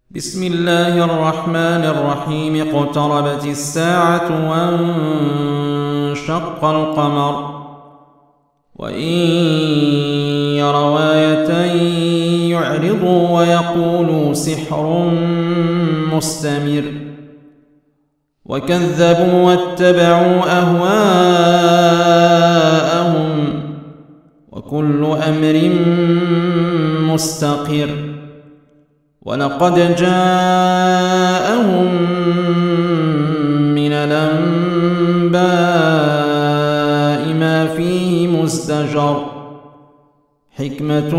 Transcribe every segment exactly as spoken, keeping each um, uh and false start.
بسم الله الرحمن الرحيم. اقتربت الساعة وانشق القمر وإن يروا آية يعرضوا ويقولوا سحر مستمر وكذبوا واتبعوا أهواءهم وكل أمر مستقر. ولقد جاءهم من الأنباء ما فيه مزدجر حكمة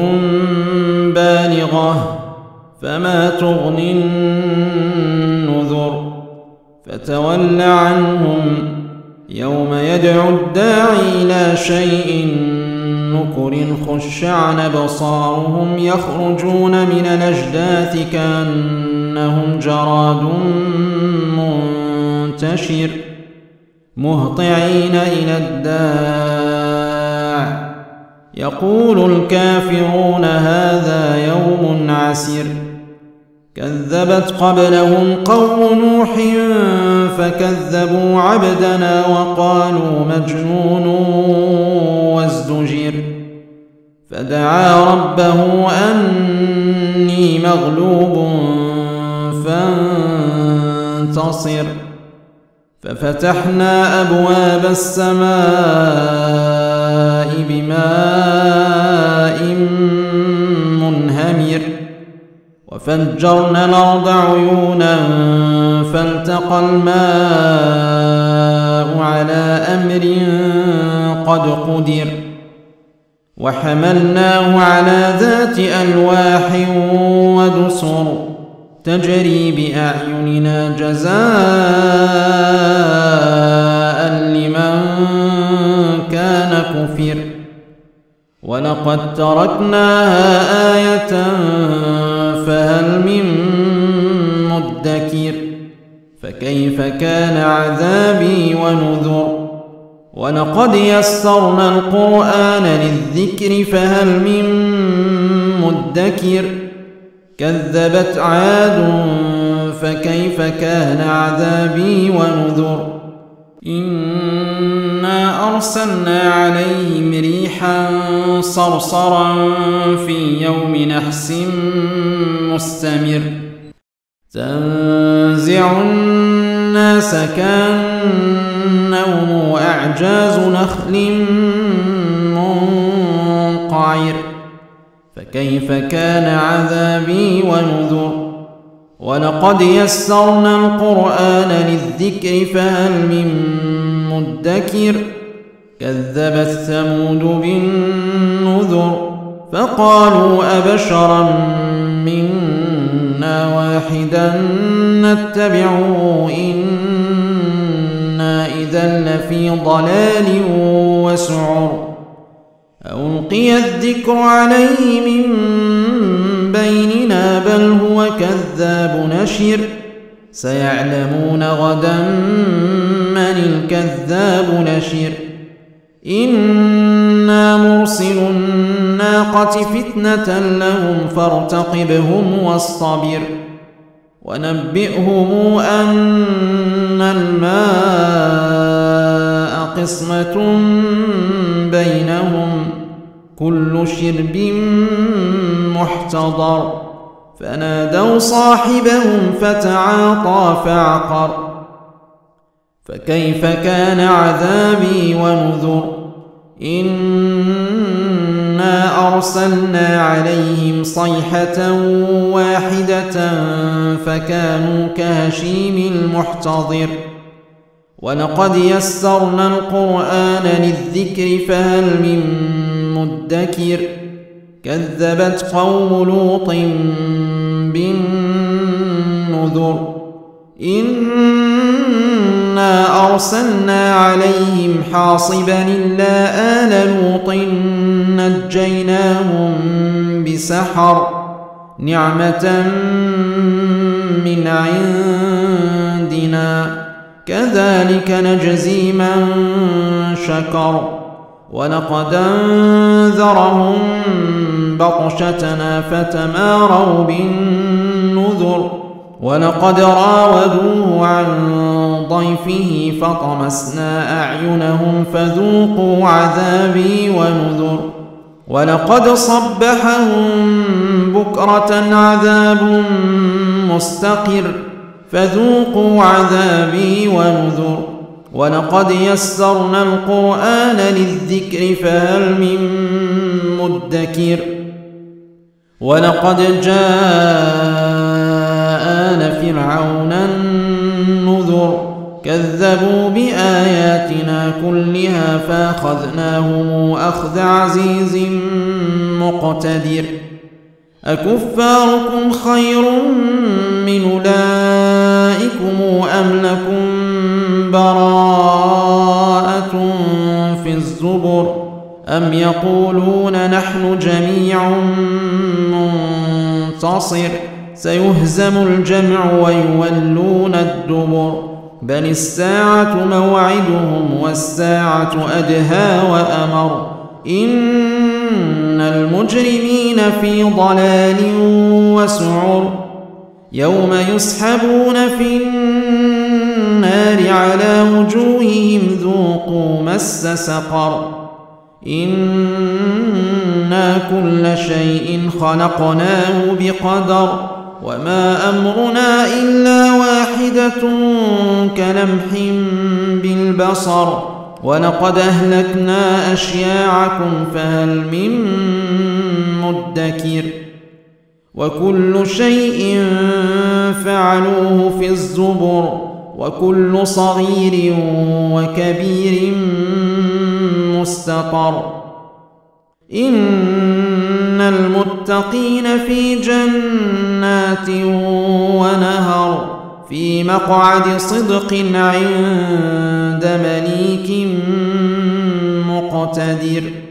بالغة فما تغني النذر. فتول عنهم يوم يدعو الداعي إلى شيء نكر خش عن أبصارهم يخرجون من الأجداث كأنهم جراد منتشر مهطعين إلى الداع يقول الكافرون هذا يوم عسر. كذبت قبلهم قوم نوح فكذبوا عبدنا وقالوا مجنون وازدجر. فدعا ربه أني مغلوب فانتصر. ففتحنا أبواب السماء بماء منهمر وفجرنا الأرض عيونا فالتقى الماء على أمر قد قدر. وحملناه على ذات ألواح ودسر تجري بأعيننا جزاء لمن كان كفر. ولقد تركناها آية فهل من مدكر. فكيف كان عذابي ونذر. ولقد يسرنا القرآن للذكر فهل من مدكر. كذبت عاد فكيف كان عذابي ونذر. إنا أرسلنا عليهم ريحا صرصرا في يوم نحس مستمر تنزع الناس كأنهم أعجاز نخل منقعر. فكيف كان عذابي ونذر. ولقد يسرنا القرآن للذكر فهل من مدكر. كذبت ثمود بالنذر فقالوا أبشرا منا واحدا نتبعه إنا إذا لفي ضلال وسعر. ألقي الذكر عليه من بيننا بل هو كذاب نشر. سيعلمون غدا من الكذاب نشر. إنا مرسل الناقة فتنة لهم فارتقبهم واصطبر. ونبئهم أن الماء قسمة بينهم كل شرب محتضر. فنادوا صاحبهم فتعاطى فعقر. فكيف كان عذابي ونذر. إنا أرسلنا عليهم صيحة واحدة فكانوا كهشيم المحتضر. ولقد يسرنا القرآن للذكر فهل من مدكر. كذبت قوم لوط بالنذر. إنا أرسلنا عليهم حاصبا إلا آل لوط نجيناهم بسحر نعمة من عندنا كذلك نجزي من شكر. ولقد أنذرهم بطشتنا فتماروا بالنذر ولقد راودوه عن ضيفه فطمسنا أعينهم فذوقوا عذابي ونذر ولقد صبحهم بكرة عذاب مستقر فذوقوا عذابي ونذر ولقد يسرنا القرآن للذكر فهل من مدكر ولقد جاء آل فرعون النذر كذبوا بآياتنا كلها فأخذناهم أخذ عزيز مقتدر أكفاركم خير من أولئكم أم لكم براءة في الزبر أم يقولون نحن جميع منتصر سيهزم الجمع ويولون الدبر بل الساعة موعدهم والساعة أدهى وأمر إن المجرمين في ضلال وسعر يوم يسحبون في النار على وجوههم ذوقوا مس سقر إنا كل شيء خلقناه بقدر وما أمرنا إلا واحدة كلمح بالبصر ولقد أهلكنا أشياعكم فهل من مدكر وكل شيء فعلوه في الزبر وكل صغير وكبير مستطر إن المتقين في جنات ونهر في مقعد صدق عند مليك مقتدر.